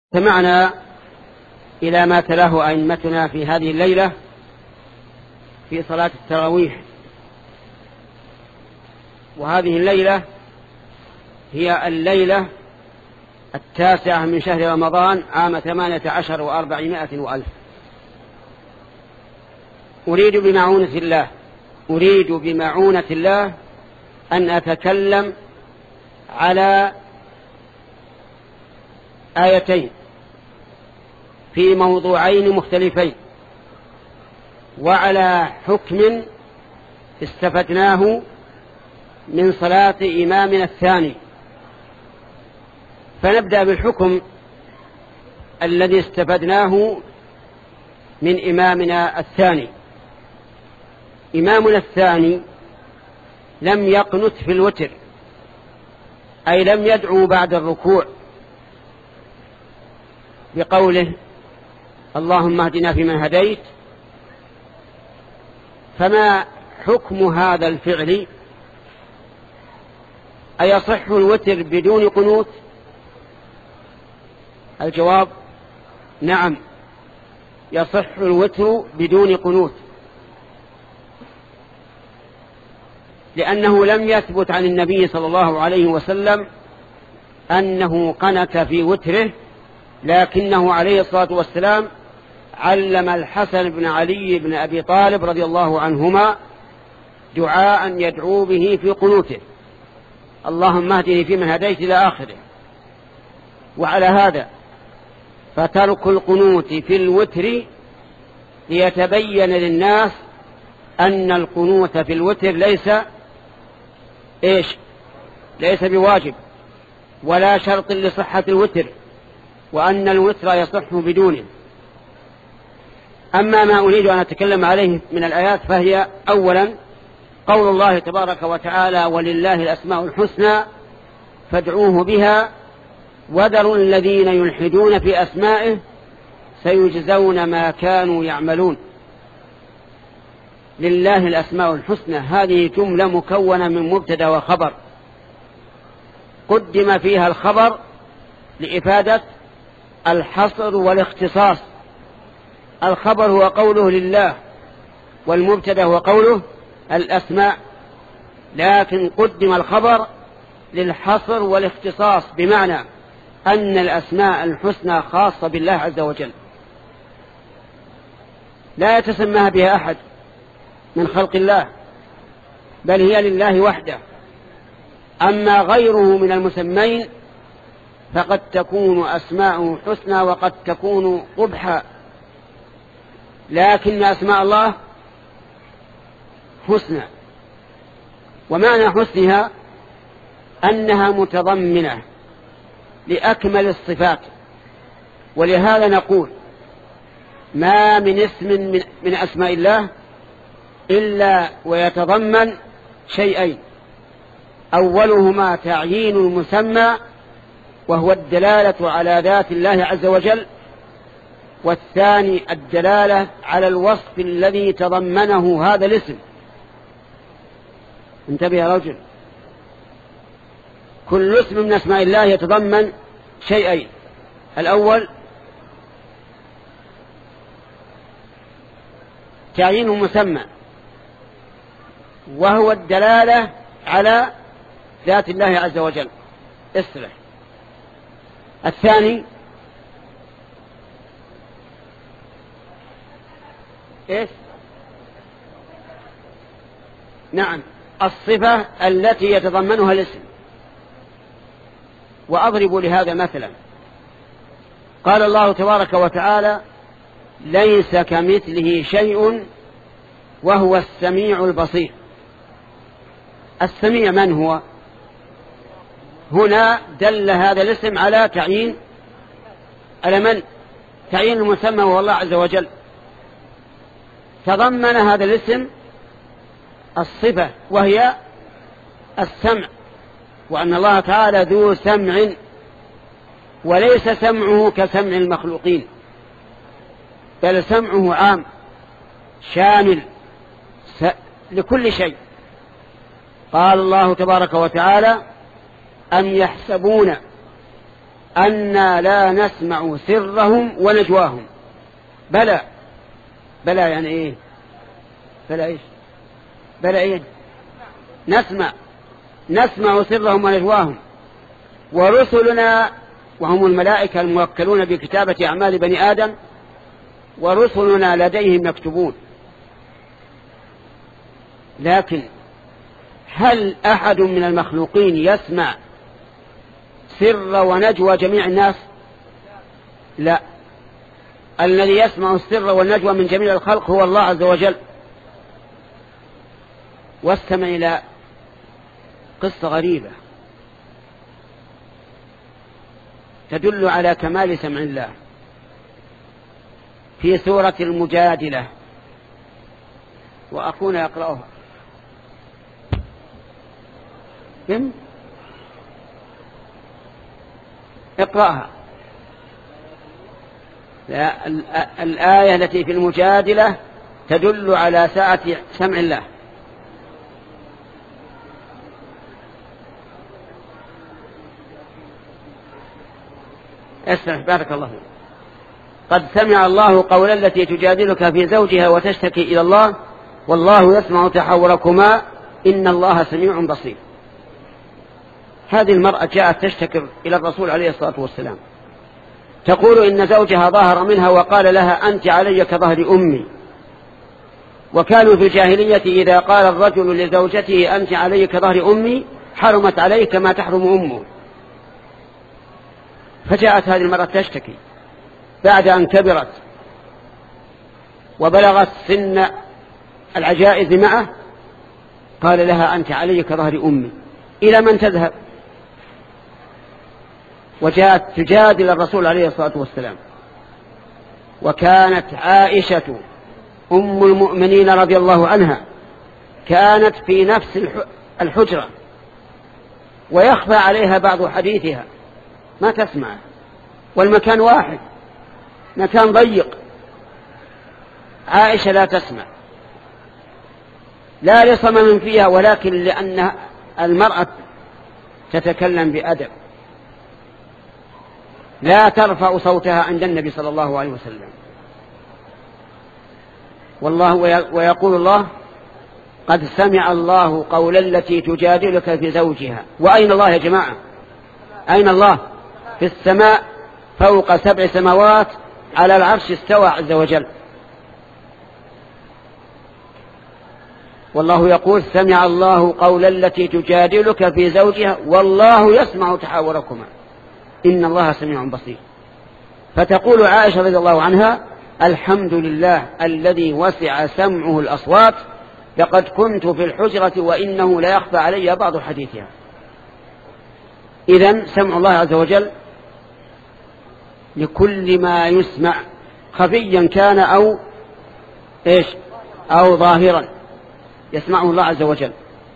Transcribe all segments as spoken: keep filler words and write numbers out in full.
سمعنا إلى ما تلاه أئمتنا في هذه الليلة في صلاة التراويح، وهذه الليلة هي الليلة التاسعة من شهر رمضان عام ثمانية عشر وأربعمائة وألف. أريد بمعونة الله أريد بمعونة الله أن أتكلم على آيتين في موضوعين مختلفين، وعلى حكم استفدناه من صلاة إمامنا الثاني. فنبدأ بالحكم الذي استفدناه من إمامنا الثاني. إمامنا الثاني لم يقنت في الوتر، أي لم يدعو بعد الركوع بقوله اللهم اهدنا فيمن هديت. فما حكم هذا الفعل؟ أيصح الوتر بدون قنوت؟ الجواب نعم، يصح الوتر بدون قنوت، لأنه لم يثبت عن النبي صلى الله عليه وسلم أنه قنت في وتره، لكنه عليه الصلاة والسلام علم الحسن بن علي بن أبي طالب رضي الله عنهما دعاء يدعو به في قنوته، اللهم اهدني فيمن هديت إلى آخره. وعلى هذا فترك القنوت في الوتر ليتبين للناس أن القنوت في الوتر ليس إيش ليس بواجب ولا شرط لصحة الوتر، وأن الوتر يصح بدونه. أما ما أريد أن أتكلم عليه من الآيات فهي أولا قول الله تبارك وتعالى ولله الأسماء الحسنى فادعوه بها وذروا الذين يلحدون في أسمائه سيجزون ما كانوا يعملون. لله الأسماء الحسنى، هذه جملة مكونة من مبتدأ وخبر، قدم فيها الخبر لإفادة الحصر والاختصاص. الخبر هو قوله لله، والمبتدأ هو قوله الأسماء، لكن قدم الخبر للحصر والاختصاص، بمعنى أن الأسماء الحسنى خاصة بالله عز وجل، لا يتسماها بها أحد من خلق الله، بل هي لله وحده. أما غيره من المسمين فقد تكون أسماء حسنى وقد تكون قبحا، لكن أسماء الله حسنى، ومعنى حسنها أنها متضمنة لأكمل الصفات. ولهذا نقول ما من اسم من, من أسماء الله إلا ويتضمن شيئين: أولهما تعيين المسمى وهو الدلالة على ذات الله عز وجل، والثاني الدلالة على الوصف الذي تضمنه هذا الاسم. انتبه يا رجل، كل اسم من اسماء الله يتضمن شيئين: الأول تعيين المسمى وهو الدلالة على ذات الله عز وجل، اصلح. الثاني إيش؟ نعم، الصفة التي يتضمنها الاسم. وأضرب لهذا مثلا، قال الله تبارك وتعالى ليس كمثله شيء وهو السميع البصير. السميع من هو؟ هنا دل هذا الاسم على تعيين على من؟ تعيين المسمى وهو الله عز وجل. تضمن هذا الاسم الصفة وهي السمع، وأن الله تعالى ذو سمع، وليس سمعه كسمع المخلوقين، بل سمعه عام شامل لكل شيء. قال الله تبارك وتعالى أم يحسبون أنا لا نسمع سرهم ونجواهم. بلى بلى يعني إيه؟ بلى إيش؟ بلى إيه؟ نسمع نسمع سرهم ونجواهم، ورسلنا وهم الملائكة الموكلون بكتابة أعمال بني آدم، ورسلنا لديهم يكتبون. لكن هل أحد من المخلوقين يسمع سر ونجوى جميع الناس؟ لا، الذي يسمع السر والنجوى من جميع الخلق هو الله عز وجل. واستمع إلى قصة غريبة تدل على كمال سمع الله في سورة المجادلة، وأخونا يقرأها. كم؟ اقرأها. لا، الآية التي في المجادلة تدل على سعة سمع الله. اسمع بارك الله فيك. قد سمع الله قول التي تجادلك في زوجها وتشتكي إلى الله والله يسمع تحاوركما إن الله سميع بصير. هذه المرأة جاءت تشتكي إلى الرسول عليه الصلاة والسلام، تقول إن زوجها ظهر منها وقال لها أنت علي كظهر أمي. وكانوا في الجاهلية إذا قال الرجل لزوجته أنت علي كظهر أمي حرمت عليه كما تحرم أمه. فجاءت هذه المرأة تشتكي بعد أن كبرت وبلغت سن العجائز معه، قال لها أنت علي كظهر أمي، إلى من تذهب؟ وجاءت تجادل الرسول عليه الصلاة والسلام. وكانت عائشة أم المؤمنين رضي الله عنها كانت في نفس الحجرة ويخفى عليها بعض حديثها، ما تسمع، والمكان واحد، مكان ضيق. عائشة لا تسمع، لا لصمم فيها، ولكن لأن المرأة تتكلم بأدب، لا ترفع صوتها عند النبي صلى الله عليه وسلم. والله ويقول الله قد سمع الله قول التي تجادلك في زوجها. وأين الله يا جماعة؟ أين الله؟ في السماء فوق سبع سماوات على العرش استوى عز وجل. والله يقول سمع الله قول التي تجادلك في زوجها والله يسمع تحاوركما إن الله سميع بصير. فتقول عائشة رضي الله عنها الحمد لله الذي وسع سمعه الأصوات لقد كنت في الحجرة وإنه لا يخفى علي بعض حديثها. إذن سمع الله عز وجل لكل ما يسمع خفيا كان أو إيش أو ظاهرا يسمعه الله عز وجل.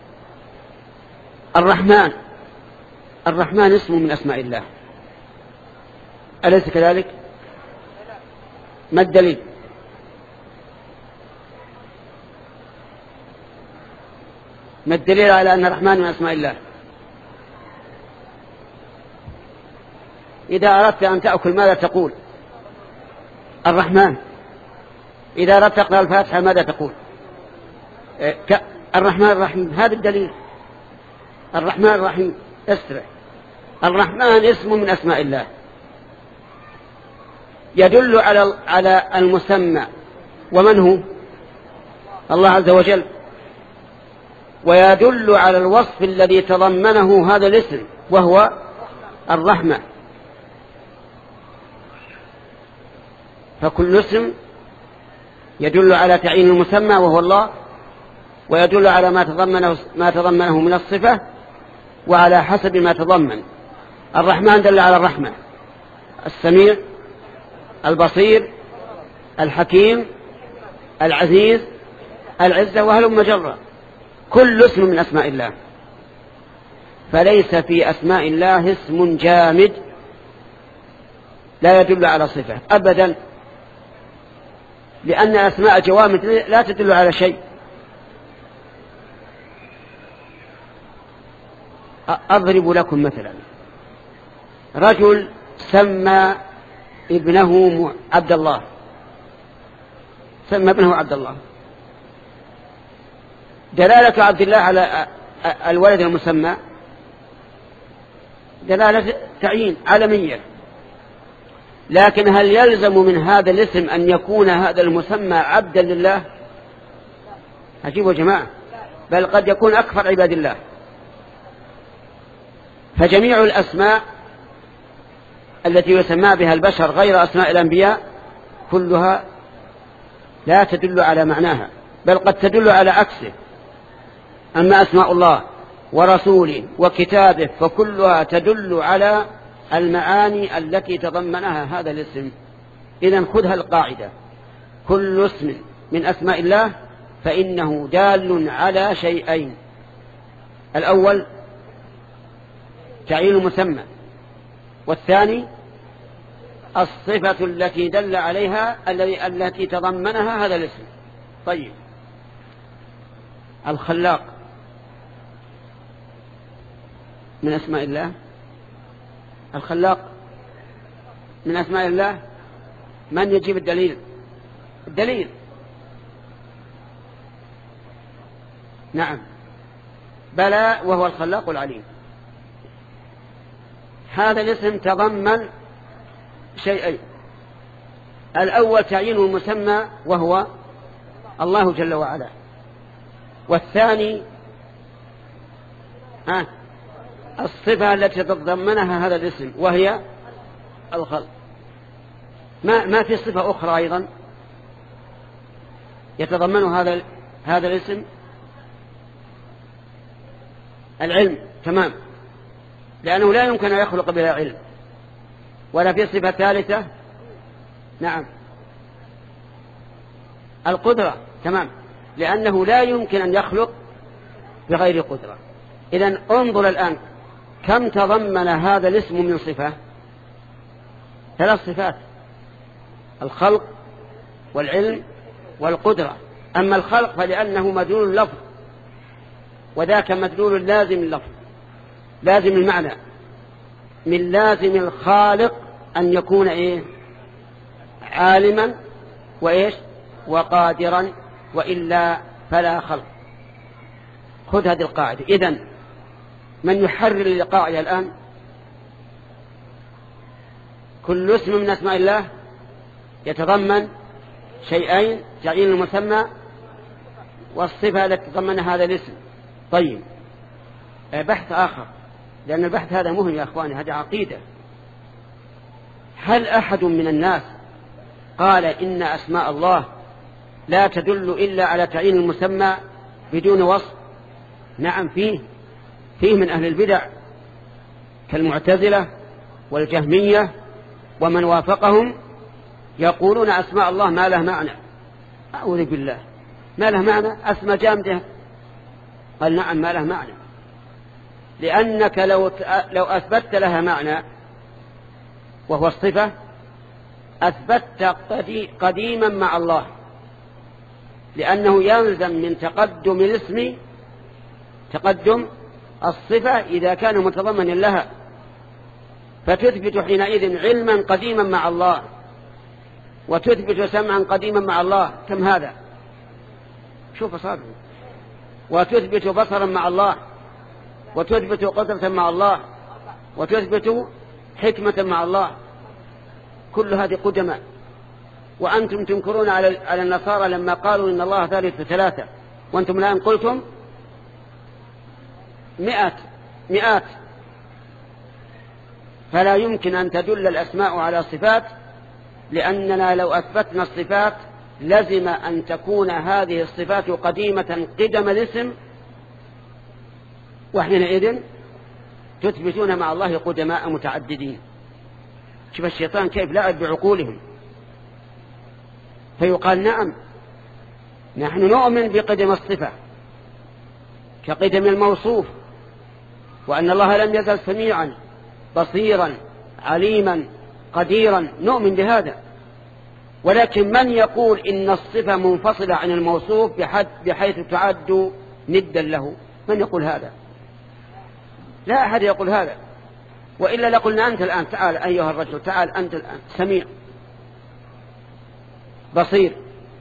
الرحمن الرحمن اسم من أسماء الله، أليس كذلك؟ ما الدليل؟ ما الدليل على أن الرحمن من أسماء الله؟ إذا أردت أن تأكل ماذا تقول؟ الرحمن. إذا أردت تقرأ الفاتحة ماذا تقول؟ الرحمن الرحيم. هذا الدليل. الرحمن الرحيم. اسرع. الرحمن اسم من أسماء الله يدل على على المسمى، ومن هو؟ الله عز وجل. ويدل على الوصف الذي تضمنه هذا الاسم وهو الرحمة. فكل اسم يدل على تعيين المسمى وهو الله، ويدل على ما تضمنه ما تضمنه من الصفة وعلى حسب ما تضمن. الرحمن دل على الرحمة، السميع، البصير، الحكيم، العزيز، العزة، وهلم جرا، كل اسم من أسماء الله. فليس في أسماء الله اسم جامد لا يدل على صفة أبدا، لأن أسماء جوامد لا تدل على شيء. أضرب لكم مثلا، رجل سمى ابنه عبد الله، سمى ابنه عبد الله. دلالة عبد الله على الولد المسمى دلالة تعيين عالمية، لكن هل يلزم من هذا الاسم أن يكون هذا المسمى عبدا لله؟ عجيب يا جماعة، بل قد يكون أكثر عباد الله. فجميع الأسماء التي يسمى بها البشر غير أسماء الأنبياء كلها لا تدل على معناها، بل قد تدل على عكسه. أما أسماء الله ورسوله وكتابه فكلها تدل على المعاني التي تضمنها هذا الاسم. إذن خذها القاعدة: كل اسم من أسماء الله فإنه دال على شيئين: الأول تعيين المسمى، والثاني الصفة التي دل عليها التي تضمنها هذا الاسم. طيب، الخلاق من أسماء الله؟ الخلاق من أسماء الله؟ من يجيب الدليل؟ الدليل نعم، بلى، وهو الخلاق العليم. هذا الاسم تضمن شيئين: الأول تعيين المسمى وهو الله جل وعلا، والثاني ها الصفة التي تتضمنها هذا الاسم وهي الخلق. ما ما في صفة أخرى أيضا يتضمن هذا هذا الاسم؟ العلم، تمام، لأنه لا يمكن أن يخلق بلا علم. ولا في صفة ثالثة؟ نعم، القدرة، تمام، لأنه لا يمكن أن يخلق بغير قدرة. إذن انظر الآن كم تضمن هذا الاسم من صفة؟ ثلاث صفات: الخلق والعلم والقدرة. أما الخلق فلأنه مدلول اللفظ، وذاك مدلول لازم اللفظ، لازم المعنى. من لازم الخالق أن يكون إيه؟ عالما وإيش؟ وقادرا، وإلا فلا خلق. خذ هذه القاعدة. إذن من يحرر القاعدة الآن؟ كل اسم من أسماء الله يتضمن شيئين: تعيين المسمى والصفة التي تضمن هذا الاسم. طيب، بحث آخر، لأن البحث هذا مهم يا أخواني، هذا عقيدة. هل أحد من الناس قال إن أسماء الله لا تدل إلا على تعيين المسمى بدون وصف؟ نعم، فيه فيه من أهل البدع كالمعتزلة والجهمية ومن وافقهم، يقولون أسماء الله ما له معنى. أعوذ بالله، ما له معنى؟ أسماء جامدة. قال نعم، ما له معنى، لأنك لو لو أثبتت لها معنى وهو الصفة أثبتت قديما مع الله، لأنه يلزم من تقدم الاسم تقدم الصفة إذا كان متضمنا لها، فتثبت حينئذ علما قديما مع الله، وتثبت سمعا قديما مع الله. كم هذا؟ شوف صادق. وتثبت بصرا مع الله، وتثبت قدرة مع الله، وتثبت حكمة مع الله. كل هذه قدماء. وأنتم تنكرون على على النصارى لما قالوا إن الله ثالث ثلاثة، وأنتم الآن قلتم مئات مئات. فلا يمكن أن تدل الأسماء على صفات، لأننا لو أثبتنا الصفات لزم أن تكون هذه الصفات قديمة قدم الاسم، وحينئذ تثبتون مع الله قدماء متعددين. شوف الشيطان كيف لعب بعقولهم. فيقال نعم، نحن نؤمن بقدم الصفة كقدم الموصوف، وأن الله لم يزل سميعا بصيرا عليما قديرا، نؤمن بهذا. ولكن من يقول إن الصفة منفصلة عن الموصوف بحيث تعد ندا له؟ من يقول هذا؟ لا أحد يقول هذا. وإلا لقلنا أنت الآن تعال أيها الرجل، تعال أنت الآن سميع بصير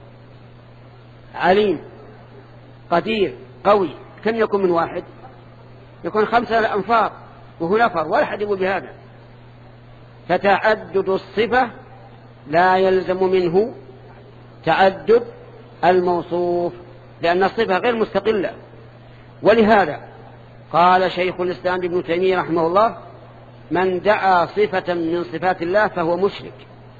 عليم قدير قوي، كم يكون من واحد؟ يكون خمسة أنفار، وهو نفر ولا أحد يقول بهذا. فتعدد الصفة لا يلزم منه تعدد الموصوف، لأن الصفة غير مستقلة. ولهذا قال شيخ الإسلام ابن تيمية رحمه الله: من دعا صفة من صفات الله فهو مشرك.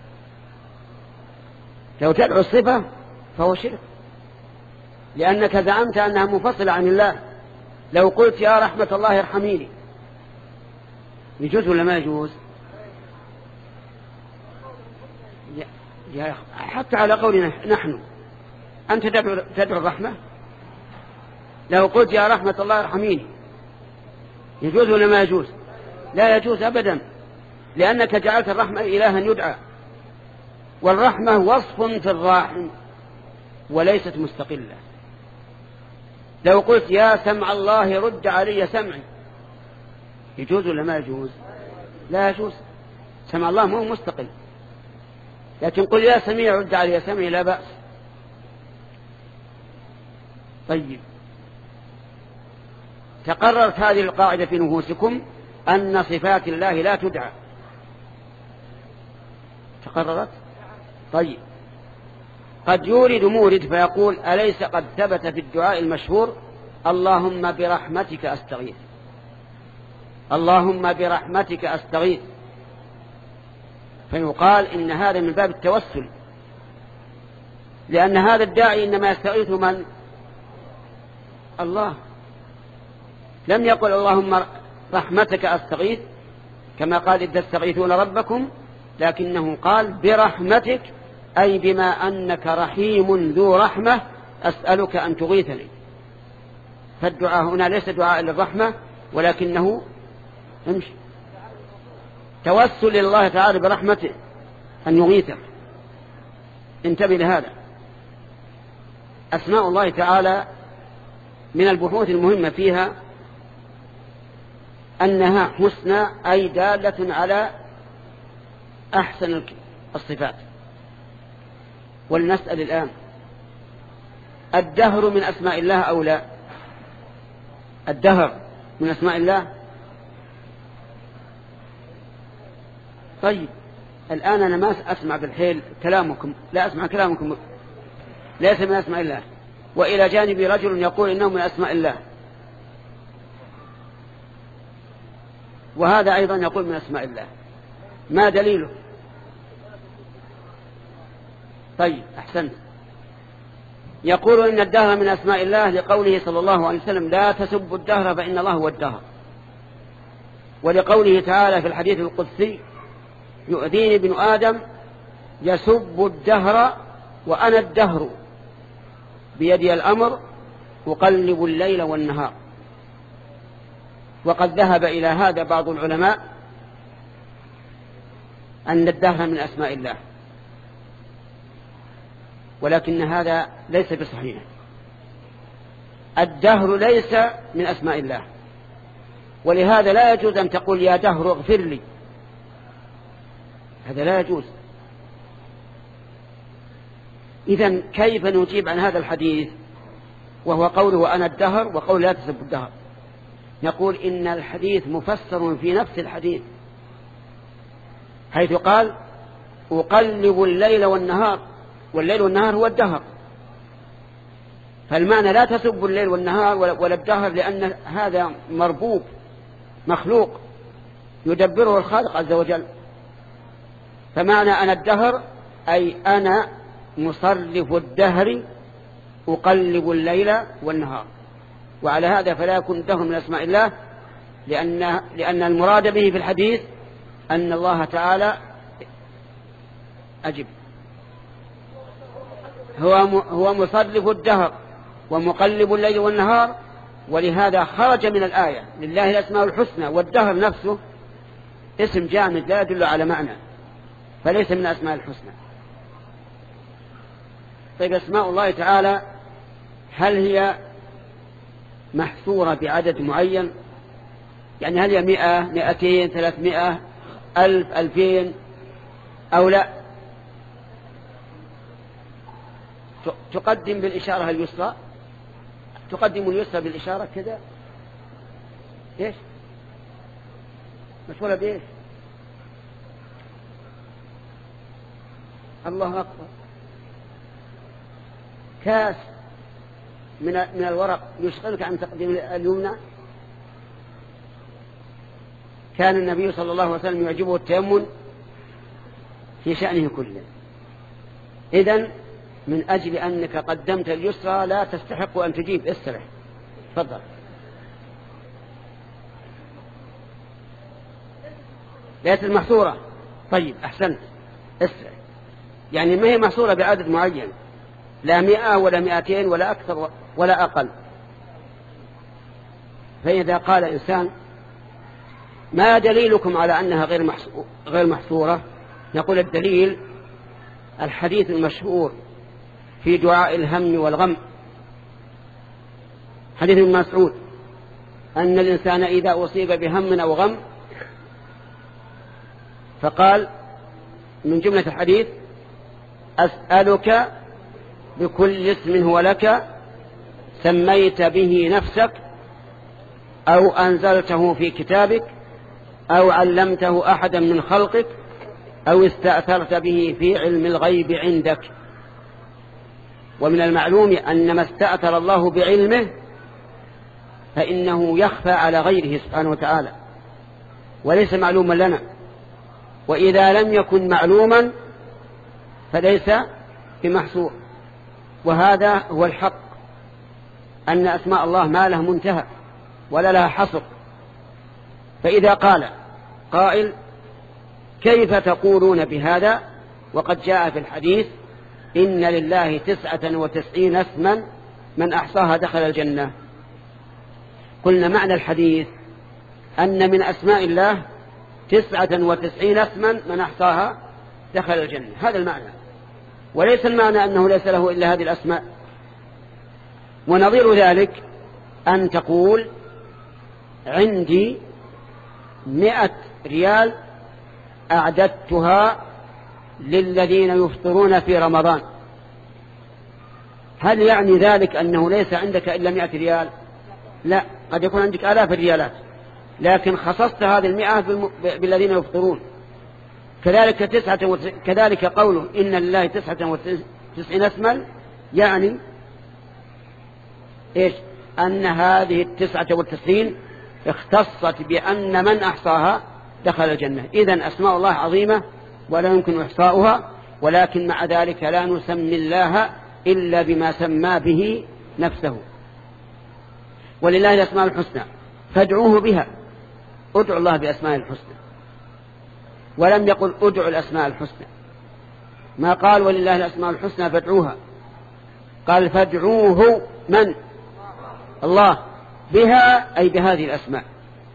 لو تدعو الصفة فهو شرك، لأنك زعمت أنها منفصلة عن الله. لو قلت يا رحمة الله ارحميني، يجوز ولا ما يجوز؟ حتى على قولنا نحن، أنت تدعو, تدعو الرحمة. لو قلت يا رحمة الله ارحميني يجوز ولا ما يجوز؟ لا يجوز أبدا، لأنك جعلت الرحمة إلها يدعى، والرحمة وصف في الراحم وليست مستقلة. لو قلت يا سمع الله رد علي سمعي يجوز ولا ما يجوز؟ لا يجوز، سمع الله مو مستقل. لكن قل يا سميع رد علي سمعي لا بأس. طيب، تقررت هذه القاعدة في نفوسكم أن صفات الله لا تدعى، تقررت؟ طيب، قد يورد مورد فيقول: أليس قد ثبت في الدعاء المشهور اللهم برحمتك أستغيث، اللهم برحمتك أستغيث؟ فيقال إن هذا من باب التوسل، لأن هذا الداعي إنما يستغيث من؟ الله. لم يقل اللهم رحمتك أستغيث كما قال إذ تستغيثون ربكم، لكنه قال برحمتك، أي بما أنك رحيم ذو رحمة أسألك أن تغيثني. فالدعاء هنا ليس دعاء للرحمة، ولكنه امشي توسل لله تعالى برحمته أن يغيثك. انتبه لهذا. أسماء الله تعالى من البحوث المهمة فيها أنها حسنى، أي دالة على أحسن الصفات. ولنسأل الآن: الدهر من أسماء الله أو لا؟ الدهر من أسماء الله. طيب، الآن أنا ما أسمع بالحيل كلامكم، لا أسمع كلامكم، ليس من أسماء الله. وإلى جانبي رجل يقول إنه من أسماء الله، وهذا أيضا يقول من أسماء الله. ما دليله؟ طيب، أحسنت. يقول إن الدهر من أسماء الله لقوله صلى الله عليه وسلم: لا تسبوا الدهر فإن الله هو الدهر. ولقوله تعالى في الحديث القدسي: يؤذيني ابن آدم يسب الدهر وأنا الدهر بيدي الأمر أقلب الليل والنهار. وقد ذهب إلى هذا بعض العلماء أن الدهر من أسماء الله، ولكن هذا ليس بصحيح. الدهر ليس من أسماء الله، ولهذا لا يجوز أن تقول يا دهر اغفر لي، هذا لا يجوز. إذن كيف نجيب عن هذا الحديث وهو قوله أنا الدهر وقول لا تسب الدهر؟ نقول إن الحديث مفسر في نفس الحديث، حيث قال أقلب الليل والنهار، والليل والنهار هو الدهر. فالمعنى لا تسب الليل والنهار ولا الدهر، لأن هذا مربوب مخلوق يدبره الخالق عز وجل. فمعنى أنا الدهر أي أنا مصرف الدهر أقلب الليل والنهار. وعلى هذا فلا يكون الدهر من أسماء الله، لأن, لأن المراد به في الحديث أن الله تعالى أجب هو هو مصرف الدهر ومقلب الليل والنهار. ولهذا خرج من الآية لله الأسماء الحسنى، والدهر نفسه اسم جامد لا يدل على معنى، فليس من أسماء الحسنى. طيب، أسماء الله تعالى هل هي محصورة بعدد معين؟ يعني هل هي مئة مئتين ثلاثمائة ألف ألفين أو لا؟ تقدم بالإشارة اليسرى، تقدم اليسرى بالإشارة كذا. إيش مشغولة بإيش؟ الله أكبر. كاس من من الورق يشغلك عن تقديم اليمنى. كان النبي صلى الله عليه وسلم يعجبه التيمم في شأنه كله. إذن من أجل أنك قدمت اليسرى لا تستحق أن تجيب. استرح تفضل. ليست المحصورة. طيب أحسنت. استرح يعني ما هي محصورة بعدد معين، لا مئة ولا مئتين ولا أكثر ولا أقل. فإذا قال إنسان ما دليلكم على أنها غير محصورة، نقول الدليل الحديث المشهور في دعاء الهم والغم، حديث ابن مسعود أن الإنسان إذا أصيب بهم أو غم فقال من جملة الحديث أسألك بكل اسم هو لك سميت به نفسك أو أنزلته في كتابك أو علمته أحدا من خلقك أو استأثرت به في علم الغيب عندك. ومن المعلوم أن ما استأثر الله بعلمه فإنه يخفى على غيره سبحانه وتعالى وليس معلوما لنا، وإذا لم يكن معلوما فليس بمحصور. وهذا هو الحق، أن أسماء الله ما لها منتهى ولا لها حصر. فإذا قال قائل كيف تقولون بهذا وقد جاء في الحديث إن لله تسعة وتسعين اسما من أحصاها دخل الجنة، قلنا معنى الحديث أن من أسماء الله تسعة وتسعين اسما من أحصاها دخل الجنة، هذا المعنى، وليس المعنى أنه ليس له إلا هذه الأسماء. ونظير ذلك أن تقول عندي مئة ريال أعددتها للذين يفطرون في رمضان، هل يعني ذلك أنه ليس عندك إلا مئة ريال؟ لا، قد يكون عندك آلاف الريالات، لكن خصصت هذه المئة بالذين يفطرون. كذلك تسعة وتس... كذلك قوله إن لله تسعة وتسعين اسما، يعني إيش؟ أن هذه التسعة والتسعين اختصت بأن من أحصاها دخل الجنة. إذن أسماء الله عظيمة ولا يمكن إحصاؤها، ولكن مع ذلك لا نسمي الله إلا بما سمى به نفسه. ولله الأسماء الحسنى فادعوه بها، ادعوا الله بأسماء الحسنى، ولم يقل ادعوا الأسماء الحسنى، ما قال ولله الأسماء الحسنى فادعوها، قال فادعوه من؟ الله بها، أي بهذه الأسماء.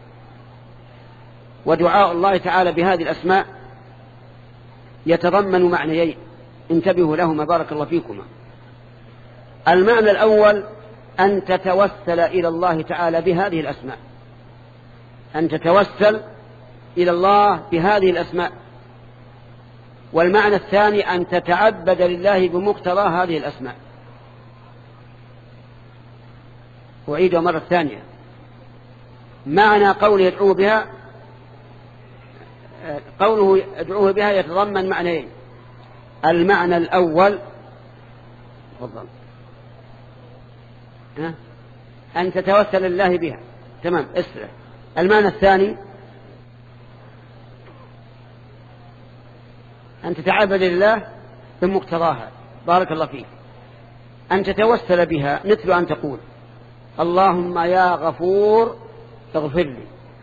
ودعاء الله تعالى بهذه الأسماء يتضمن معنيين، انتبهوا لهما بارك الله فيكما. المعنى الأول أن تتوسل إلى الله تعالى بهذه الأسماء، أن تتوسل إلى الله بهذه الأسماء. والمعنى الثاني أن تتعبد لله بمقتضى هذه الأسماء. أعيد مرة ثانية، معنى قوله يدعوه بها، قوله يدعوه بها يتضمن معنيين. المعنى الأول تفضل أن تتوسل لله بها، تمام، اسرع. المعنى الثاني أن تتعبد لله بمقتضاها، بارك الله فيك. أن تتوسل بها مثل أن تقول اللهم يا غفور اغفر لي،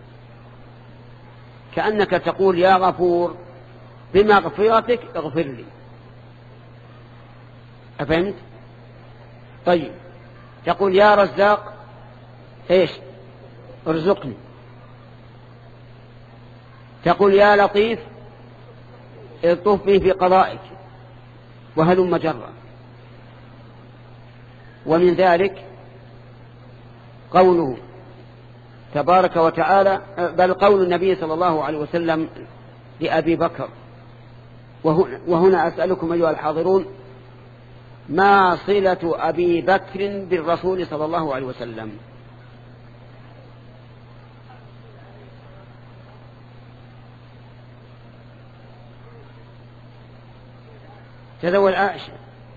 كأنك تقول يا غفور بمغفرتك اغفر لي. أفهمت؟ طيب، تقول يا رزاق ايش؟ ارزقني. تقول يا لطيف الطف بي في قضائك، وهلم جرا. ومن ذلك قوله تبارك وتعالى، بل قول النبي صلى الله عليه وسلم لأبي بكر، وهنا أسألكم أيها الحاضرون، ما صلة أبي بكر بالرسول صلى الله عليه وسلم؟ تزوج عائشة،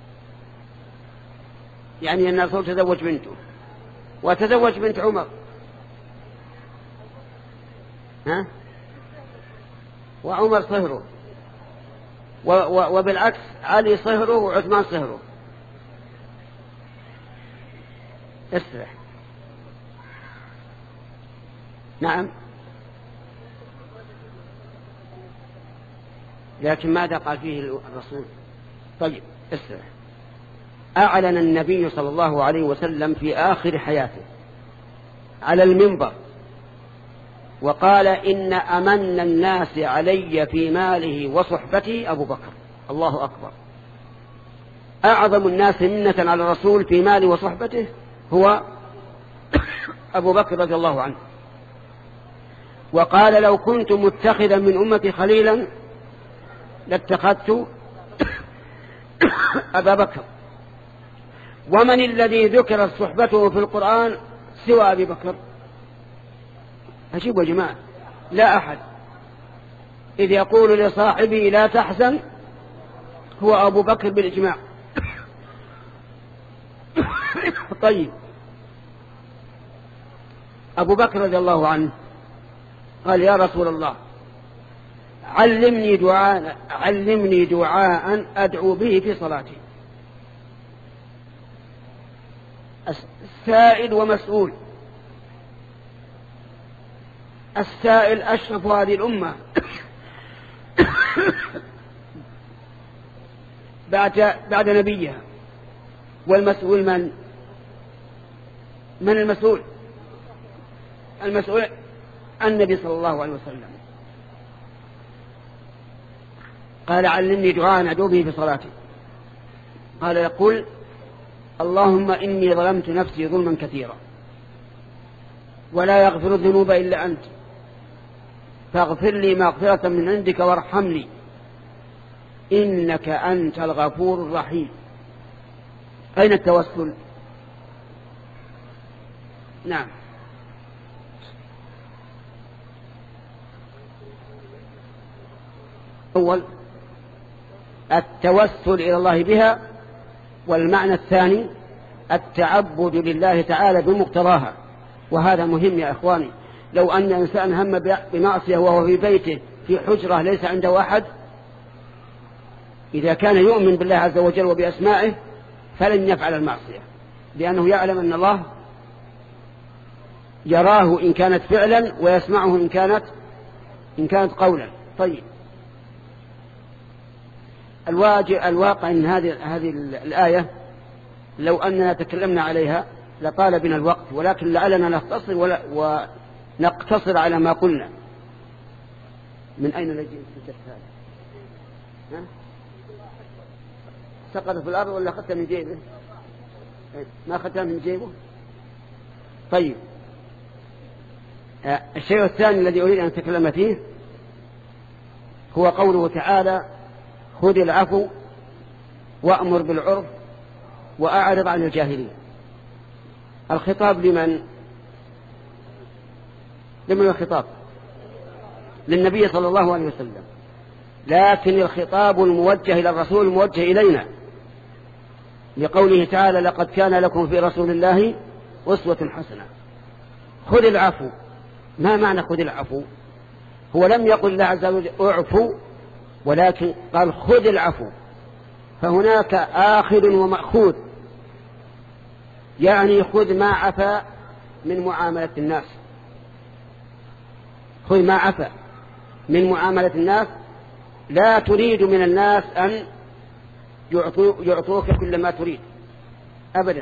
يعني أن الرسول تزوج بنته، وتزوج بنت عمر، ها؟ وعمر صهره، وبالعكس علي صهره وعثمان صهره. اسرح. نعم، لكن ماذا قال فيه الرسول؟ طيب اسرح. أعلن النبي صلى الله عليه وسلم في آخر حياته على المنبر وقال: إن أمن الناس علي في ماله وصحبته أبو بكر. الله أكبر. أعظم الناس منة على الرسول في ماله وصحبته هو أبو بكر رضي الله عنه. وقال: لو كنت متخذا من أمتي خليلا لاتخذت أبا بكر. ومن الذي ذكر صحبته في القرآن سوى أبي بكر؟ أجيبوا يا جماعة، لا أحد. إذ يقول لصاحبه لا تحزن هو أبو بكر بالإجماع. طيب، أبو بكر رضي الله عنه قال: يا رسول الله، علمني دعاء علمني دعاء أدعو به في صلاتي. السائل ومسؤول. السائل أشرف هذه الأمة بعد بعد نبيها، والمسؤول من؟ من المسؤول؟ المسؤول النبي صلى الله عليه وسلم. قال: علمني دعاء أدعو به في صلاتي. قال: يقول: اللهم إني ظلمت نفسي ظلما كثيرا ولا يغفر الذنوب إلا أنت، فاغفر لي مغفرة من عندك وارحمني إنك أنت الغفور الرحيم. أين التوسل؟ نعم، أول التوسل إلى الله بها، والمعنى الثاني التعبد لله تعالى بمقتضاها. وهذا مهم يا إخواني. لو أن إنسان هم بمعصية وهو في بيته في حجرة ليس عنده أحد، إذا كان يؤمن بالله عز وجل وبأسمائه فلن يفعل المعصية، لأنه يعلم أن الله يراه إن كانت فعلا ويسمعه إن كانت إن كانت قولا. طيب، الواقع أن هذه هذه الآية لو أننا تكلمنا عليها لطال بنا الوقت، ولكن لعلنا نختصر ولا ونقتصر على ما قلنا. من أين نجي في هذا؟ سقط في الأرض ولا أخذتها من جيبه؟ ما أخذتها من جيبه؟ طيب، الشيء الثاني الذي أريد أن أتكلم فيه هو قوله تعالى: خذ العفو وأمر بالعرف وأعرض عن الجاهلين. الخطاب لمن؟ لمن الخطاب؟ للنبي صلى الله عليه وسلم، لكن الخطاب الموجه إلى الرسول الموجه إلينا، لقوله تعالى: لقد كان لكم في رسول الله أسوة حسنة. خذ العفو. ما معنى خذ العفو؟ هو لم يقل الله عز وجل اعفو، ولكن قال خذ العفو، فهناك آخذ ومأخوذ، يعني خذ ما عفا من معاملة الناس. خذ ما عفا من معاملة الناس، لا تريد من الناس أن يعطوك كل ما تريد أبدا،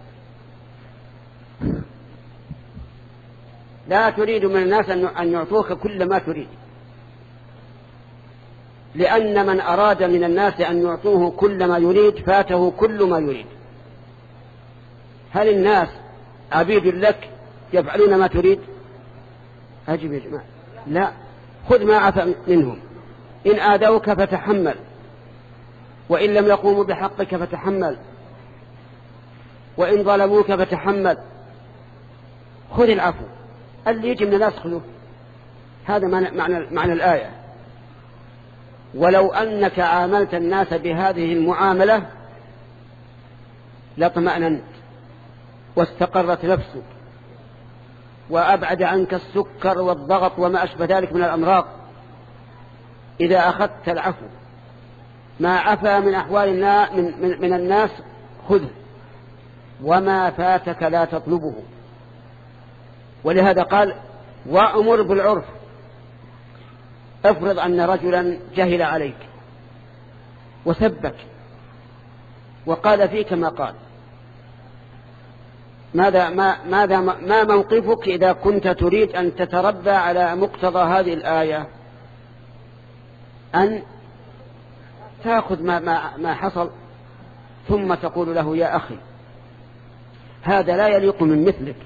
لا تريد من الناس أن يعطوك كل ما تريد، لأن من أراد من الناس أن يعطوه كل ما يريد فاته كل ما يريد. هل الناس عبيد لك يفعلون ما تريد؟ أجب يا جماعة. لا، خذ ما عفى منهم. إن آذوك فتحمل، وإن لم يقوموا بحقك فتحمل، وإن ظلموك فتحمل. خذ العفو، اللي يجي من الناس خذوه. هذا معنى, معنى الآية. ولو أنك عاملت الناس بهذه المعاملة لاطمأننت واستقرت نفسك وأبعد عنك السكر والضغط وما أشبه ذلك من الأمراض. إذا أخذت العفو، ما عفى من أحوال من, من, من الناس خذه، وما فاتك لا تطلبه. ولهذا قال وأمر بالعرف. افرض أن رجلا جهل عليك وسبك وقال فيك ما قال، ماذا ما ماذا ما موقفك إذا كنت تريد أن تتربى على مقتضى هذه الآية؟ أن تأخذ ما ما ما حصل ثم تقول له يا أخي هذا لا يليق من مثلك،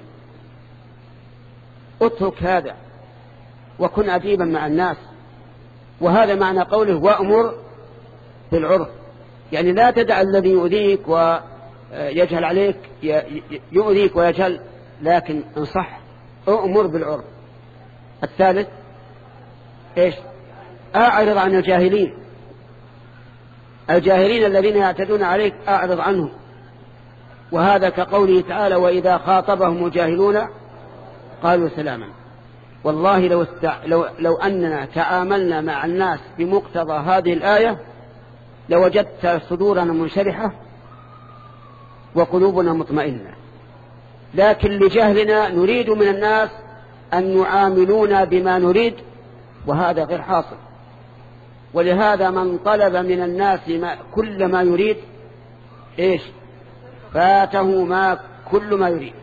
اترك هذا وكن أديبا مع الناس. وهذا معنى قوله وأمر بالعرف، يعني لا تدع الذي يؤذيك ويجهل عليك يؤذيك ويجهل، لكن انصح، أمر بالعرف. الثالث إيش؟ أعرض عن الجاهلين. الجاهلين الذين يعتدون عليك أعرض عنهم، وهذا كقوله تعالى وإذا خاطبهم الجاهلون قالوا سلاما. والله لو, استع... لو... لو أننا تعاملنا مع الناس بمقتضى هذه الآية لوجدت صدورنا منشرحة وقلوبنا مطمئنة، لكن لجهلنا نريد من الناس أن يعاملونا بما نريد، وهذا غير حاصل. ولهذا من طلب من الناس ما كل ما يريد إيش؟ فاته ما كل ما يريد.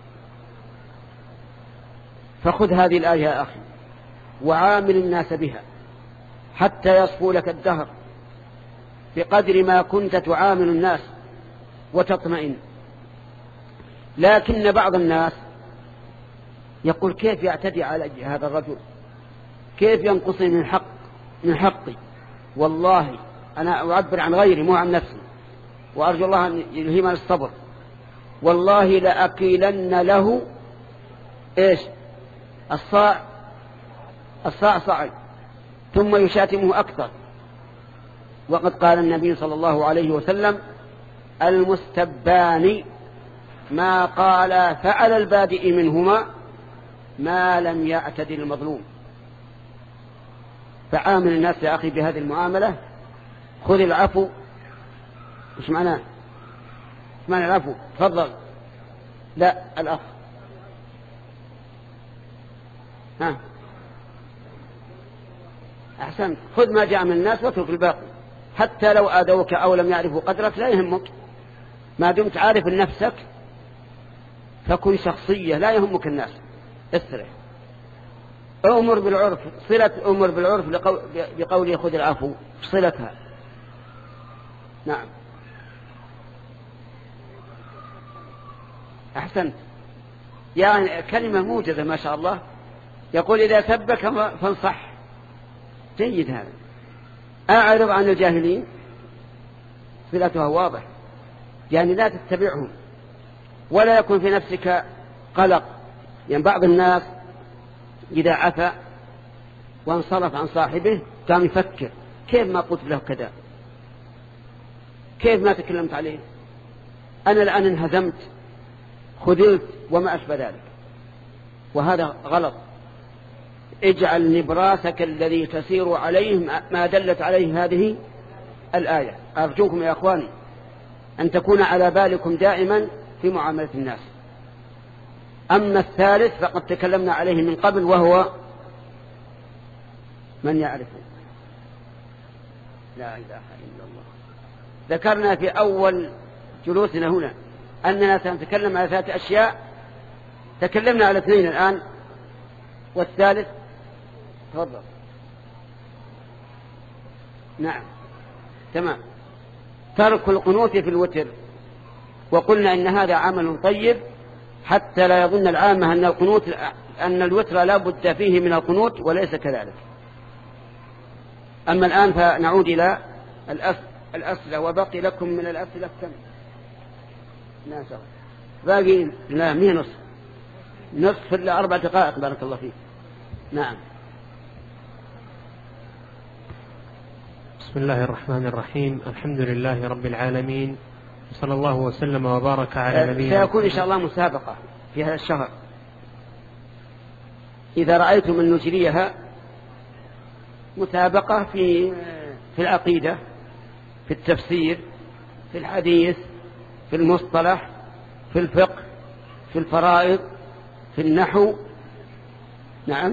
فخذ هذه الآية يا أخي وعامل الناس بها حتى يصفو لك الدهر بقدر ما كنت تعامل الناس وتطمئن. لكن بعض الناس يقول كيف يعتدي على هذا الرجل، كيف ينقصني من حق من حقي. والله أنا أعبر عن غيري مو عن نفسي، وأرجو الله أن يلهمنا الصبر. والله لأكيلن له إيش؟ الصاع الصاع صاعي، ثم يشاتمه أكثر. وقد قال النبي صلى الله عليه وسلم المستبان ما قال فعل البادئ منهما ما لم يعتد المظلوم. فعامل الناس يا أخي بهذه المعاملة. خذ العفو. إيش معناه؟ إيش معنى العفو؟ تفضل. لا الأخ. ها أحسن. خذ ما جاء من الناس واترك الباقي، حتى لو آذوك أو لم يعرفوا قدرك لا يهمك، ما دمت عارف نفسك فكن شخصية لا يهمك الناس. اسرع. أمر بالعرف. صلة أمر بالعرف بقوله خذ العفو صلتها. نعم أحسنت. يعني كلمة موجزة ما شاء الله. يقول إذا سبك فانصح. جيد هذا. أعرض عن الجاهلين صلتها واضح، يعني لا تتبعهم ولا يكون في نفسك قلق. يعني بعض الناس إذا عفى وانصرف عن صاحبه قام يفكر كيف ما قلت له كذا، كيف ما تكلمت عليه، أنا الآن انهزمت خذلت وما أشبه ذلك، وهذا غلط. اجعل نبراسك الذي تسير عليه ما دلت عليه هذه الآية. أرجوكم يا أخواني أن تكون على بالكم دائما في معاملة الناس. أما الثالث فقد تكلمنا عليه من قبل، وهو من يعرفه. لا إله إلا الله. ذكرنا في أول جلوسنا هنا أننا سنتكلم على ثلاث أشياء، تكلمنا على اثنين الآن، والثالث تفضل. نعم تمام. ترك القنوت في الوتر، وقلنا إن هذا عمل طيب حتى لا يظن العامة أن القنوت أن الوتر لا بد فيه من القنوت، وليس كذلك. أما الآن فنعود إلى الأسئلة، وبقي لكم من الأسئلة كم؟ لا شاء باقي لا مية نصف نصف إلا أربع دقائق. بارك الله فيك. نعم. بسم الله الرحمن الرحيم. الحمد لله رب العالمين، صلى الله وسلم وبارك على نبينا. سيكون إن شاء الله مسابقة في هذا الشهر، إذا رأيتم أن نجريها مسابقة في في العقيدة، في التفسير، في الحديث، في المصطلح، في الفقه، في الفرائض، في النحو، نعم،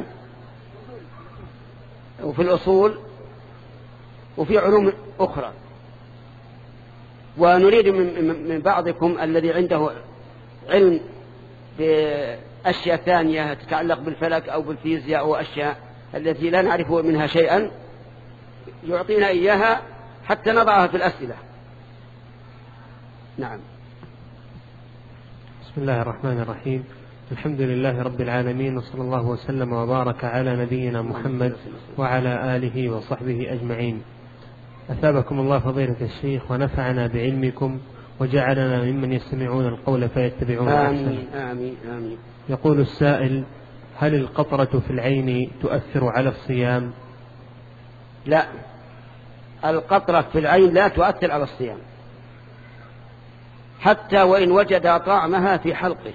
وفي الأصول، وفي علوم أخرى. ونريد من بعضكم الذي عنده علم بأشياء ثانية تتعلق بالفلك أو بالفيزياء أو أشياء التي لا نعرف منها شيئا يعطينا إياها حتى نضعها في الأسئلة. نعم. بسم الله الرحمن الرحيم. الحمد لله رب العالمين، وصلى الله وسلم وبارك على نبينا محمد وعلى آله وصحبه أجمعين. أثابكم الله فضيلة الشيخ، ونفعنا بعلمكم، وجعلنا ممن يستمعون القول فيتبعون أحسنه. آمين آمين آمين. يقول السائل: هل القطرة في العين تؤثر على الصيام؟ لا، القطرة في العين لا تؤثر على الصيام، حتى وإن وجد طعمها في حلقه،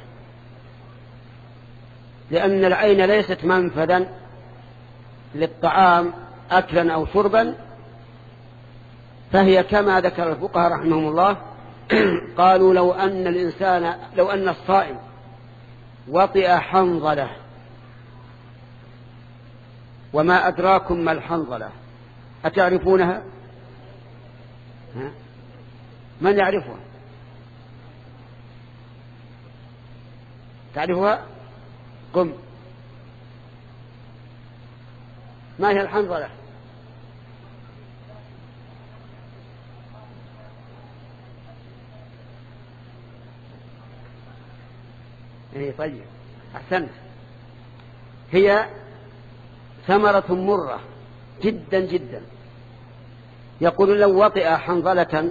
لأن العين ليست منفذا للطعام أكلا أو شربا، فهي كما ذكر الفقهاء رحمهم الله قالوا لو أن الإنسان لو أن الصائم وطئ حنظلة، وما أدراكم ما الحنظلة، أتعرفونها؟ ها؟ من يعرفها؟ تعرفها؟ قم. ما هي الحنظلة؟ ايه طيب، احسنت. هي ثمرة مرة جدا جدا. يقول لو وطئ حنظلة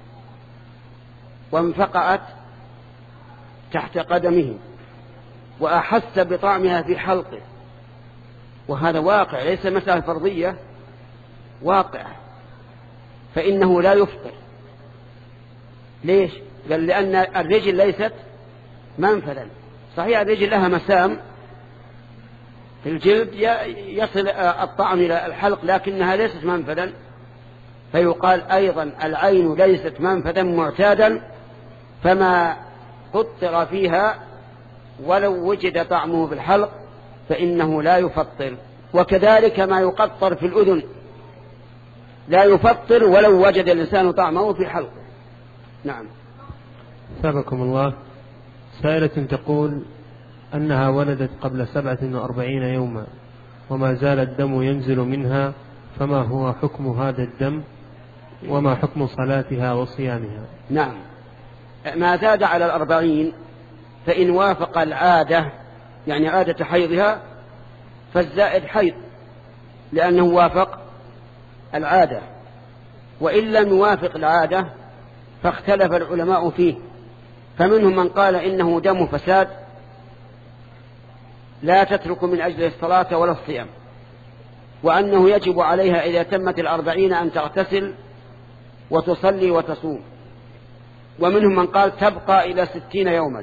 وانفقعت تحت قدمه وأحس بطعمها في حلقه، وهذا واقع ليس مسألة فرضية، واقع، فإنه لا يفطر. ليش؟ قال لأن الرجل ليست منفذا. صحيح الرجل لها مسام في الجلد يصل الطعم إلى الحلق، لكنها ليست منفذا. فيقال أيضا العين ليست منفذا معتادا، فما قطر فيها ولو وجد طعمه في الحلق فإنه لا يفطر. وكذلك ما يقطر في الأذن لا يفطر ولو وجد الإنسان طعمه في حلقه. نعم. ثابكم الله. سائلة تقول أنها ولدت قبل سبعة وأربعين يوما وما زال الدم ينزل منها، فما هو حكم هذا الدم، وما حكم صلاتها وصيامها؟ نعم، ما زاد على الأربعين فإن وافق العادة، يعني عادة حيضها، فالزائد حيض لأنه وافق العادة. وإن لم يوافق العادة فاختلف العلماء فيه، فمنهم من قال إنه دم فساد لا تترك من أجل الصلاة ولا الصيام، وأنه يجب عليها إذا تمت الأربعين أن تغتسل وتصلي وتصوم. ومنهم من قال تبقى إلى ستين يوما،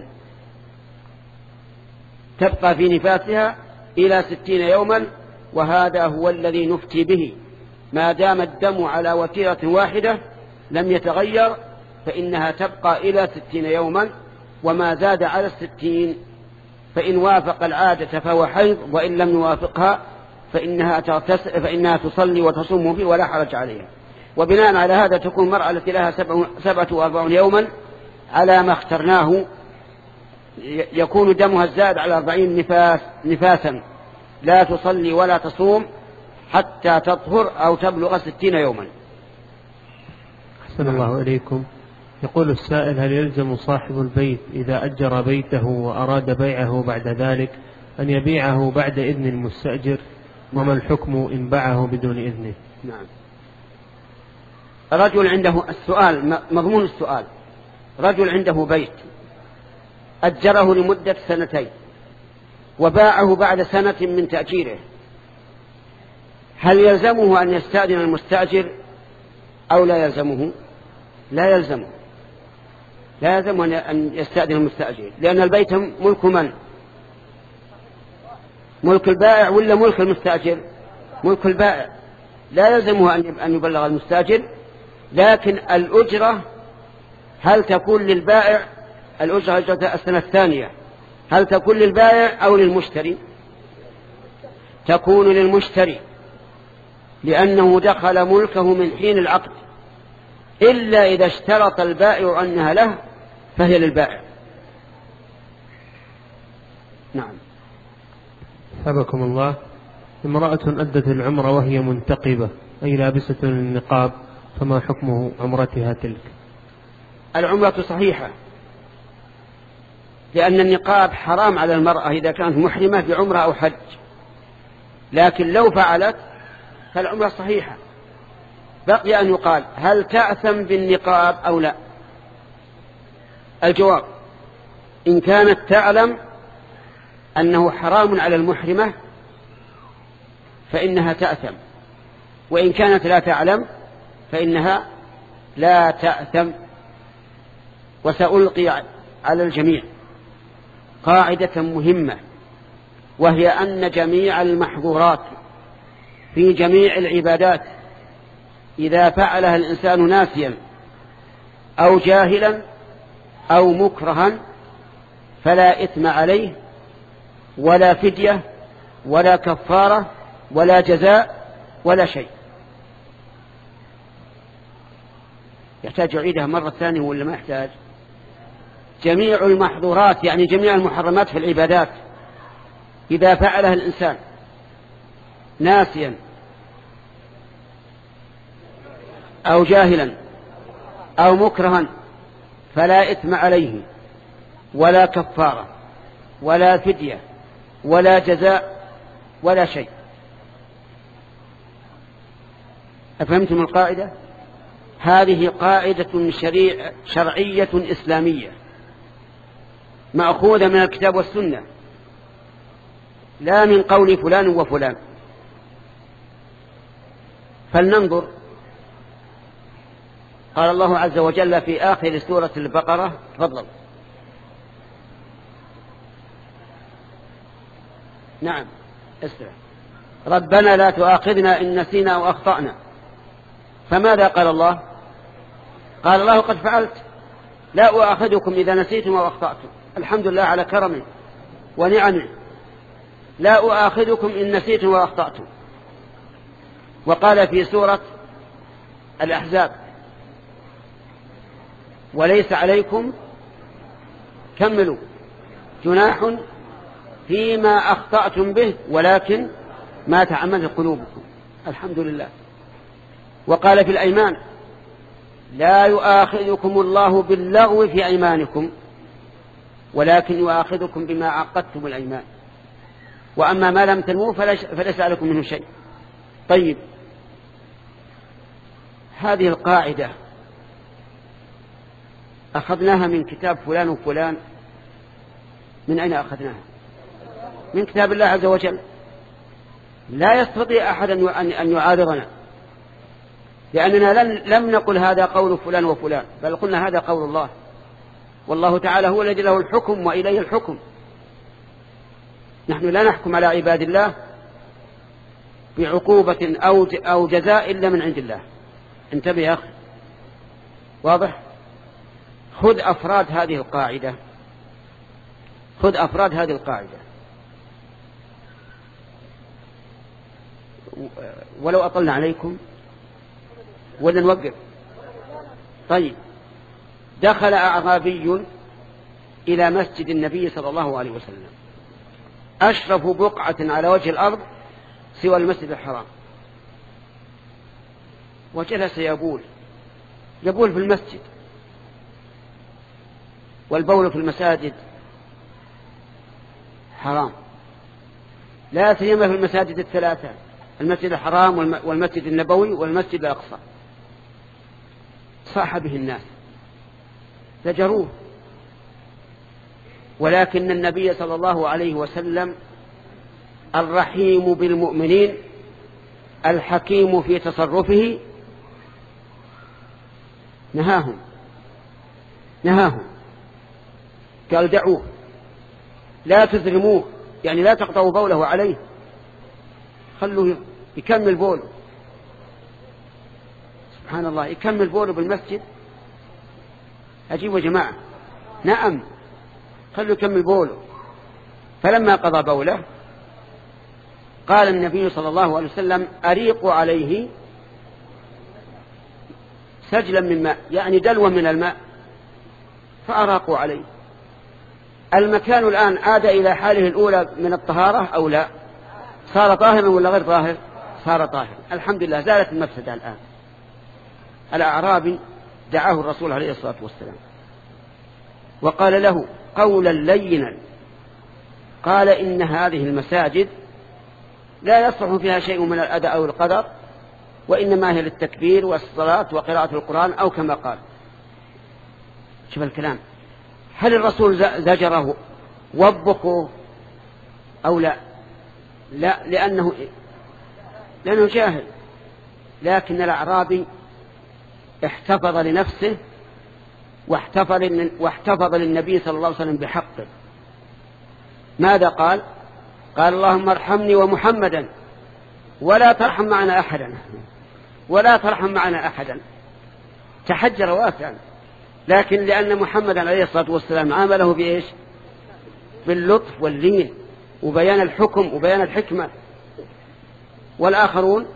تبقى في نفاسها إلى ستين يوما، وهذا هو الذي نفتي به. ما دام الدم على وتيرة واحدة لم يتغير فإنها تبقى إلى ستين يوما، وما زاد على الستين فإن وافق العادة فهو حيض، وإن لم يوافقها فإنها, فإنها تصلي وتصوم فيه ولا حرج عليها. وبناء على هذا تكون المرأة التي لها سبعة وأربعون يوما على ما اخترناه يكون دمها الزاد على أربعين نفاس نفاسا، لا تصلي ولا تصوم حتى تطهر أو تبلغ ستين يوما. أحسن الله إليكم. يقول السائل: هل يلزم صاحب البيت إذا أجر بيته وأراد بيعه بعد ذلك أن يبيعه بعد إذن المستأجر؟ وما الحكم إن باعه بدون إذنه؟ نعم. رجل عنده السؤال مضمون السؤال: رجل عنده بيت أجره لمدة سنتين وباعه بعد سنة من تأجيره، هل يلزمه أن يستأذن المستأجر أو لا يلزمه؟ لا يلزمه لا يلزمه أن يستأذن المستأجر، لأن البيت ملك من؟ ملك البائع ولا ملك المستأجر؟ ملك البائع. لا يلزمه أن يبلغ المستأجر، لكن الأجرة هل تكون للبائع؟ الأجرة أجرة السنة الثانية هل تكون للبائع أو للمشتري؟ تكون للمشتري، لأنه دخل ملكه من حين العقد، إلا إذا اشترط البائع أنها له فهي للبائع. نعم. حفظكم الله. امرأة أدت العمرة وهي منتقبة أي لابسة النقاب، فما حكمه عمرتها تلك؟ العمرة صحيحة، لأن النقاب حرام على المرأة إذا كانت محرمة بعمرة أو حج، لكن لو فعلت فالعمرة صحيحة. بقي أن يقال: هل تأثم بالنقاب أو لا؟ الجواب: إن كانت تعلم أنه حرام على المحرمة فإنها تأثم، وإن كانت لا تعلم فإنها لا تأثم. وسألقي على الجميع قاعدة مهمة، وهي أن جميع المحظورات في جميع العبادات إذا فعلها الإنسان ناسيا أو جاهلا أو مكرها فلا إثم عليه ولا فدية ولا كفارة ولا جزاء ولا شيء. يحتاج يعيدها مرة ثانية ولا ما يحتاج؟ جميع المحظورات يعني جميع المحرمات في العبادات إذا فعلها الإنسان ناسيا أو جاهلا أو مكرها فلا إثم عليه ولا كفارة ولا فدية ولا جزاء ولا شيء. أفهمتم القاعدة؟ هذه قاعدة شريع شرعية إسلامية مأخوذة من الكتاب والسنة، لا من قول فلان وفلان. فلننظر. قال الله عز وجل في آخر سورة البقرة: تفضل. نعم اسمع: ربنا لا تؤاخذنا إن نسينا أو أخطأنا. فماذا قال الله؟ قال الله: قد فعلت، لا أؤاخذكم إذا نسيتم أو أخطأتم. الحمد لله على كرمه ونعمه، لا أؤاخذكم إن نسيتم وأخطأتم. وقال في سورة الأحزاب: وليس عليكم كملوا جناح فيما أخطأتم به ولكن ما تعمدت قلوبكم. الحمد لله. وقال في الأيمان: لا يؤاخذكم الله باللغو في أيمانكم ولكن يؤاخذكم بما عقدتم الأيمان، وأما ما لم تنووا فليس عليكم منه شيء. طيب، هذه القاعدة أخذناها من كتاب فلان وفلان. من أين أخذناها؟ من كتاب الله عز وجل. لا يستطيع أحد أن يعارضنا، لأننا لم نقل هذا قول فلان وفلان، بل قلنا هذا قول الله، والله تعالى هو الذي له الحكم وإليه الحكم. نحن لا نحكم على عباد الله بعقوبة أو جزاء إلا من عند الله. انتبه يا أخي. واضح؟ خذ أفراد هذه القاعدة، خذ أفراد هذه القاعدة. ولو أطلنا عليكم ولا نوقف؟ طيب، دخل أعرابي إلى مسجد النبي صلى الله عليه وسلم، أشرف بقعة على وجه الأرض سوى المسجد الحرام، وجلس يبول يبول في المسجد والبول في المساجد حرام، لا سيما في المساجد الثلاثة: المسجد الحرام والمسجد النبوي والمسجد الأقصى. صاح به الناس زجروه، ولكن النبي صلى الله عليه وسلم الرحيم بالمؤمنين الحكيم في تصرفه نهاهم نهاهم قال: دعوه، لا تزرموه، يعني لا تقطعوا بوله عليه، خلوه يكمل بوله. سبحان الله، يكمل بوله بالمسجد. أجيبوا يا جماعة. نعم، خلوا يكمل بوله. فلما قضى بوله قال النبي صلى الله عليه وسلم: أريقوا عليه سجلا من ماء، يعني دلوة من الماء، فأراقوا عليه. المكان الآن عاد إلى حاله الأولى من الطهارة أو لا؟ صار طاهرا ولا غير طاهر؟ صار طاهرا، الحمد لله، زالت المفسدة الآن. الأعرابي دعاه الرسول عليه الصلاة والسلام وقال له قولا لينا، قال: إن هذه المساجد لا يصلح فيها شيء من الأداء أو القدر، وإنما هي للتكبير والصلاة وقراءة القرآن، أو كما قال. شوف الكلام. هل الرسول زجره وبخه أو لا؟ لا، لأنه لأنه جاهل. لكن الأعرابي احتفظ لنفسه واحتفظ واحتفظ للنبي صلى الله عليه وسلم بحقه. ماذا قال؟ قال: اللهم ارحمني ومحمدا ولا ترحم معنا أحدا، ولا ترحم معنا أحدا. تحجر واسعا، لكن لأن محمدا عليه الصلاة والسلام عامله بإيش؟ باللطف واللين وبيان الحكم وبيان الحكمة. والآخرون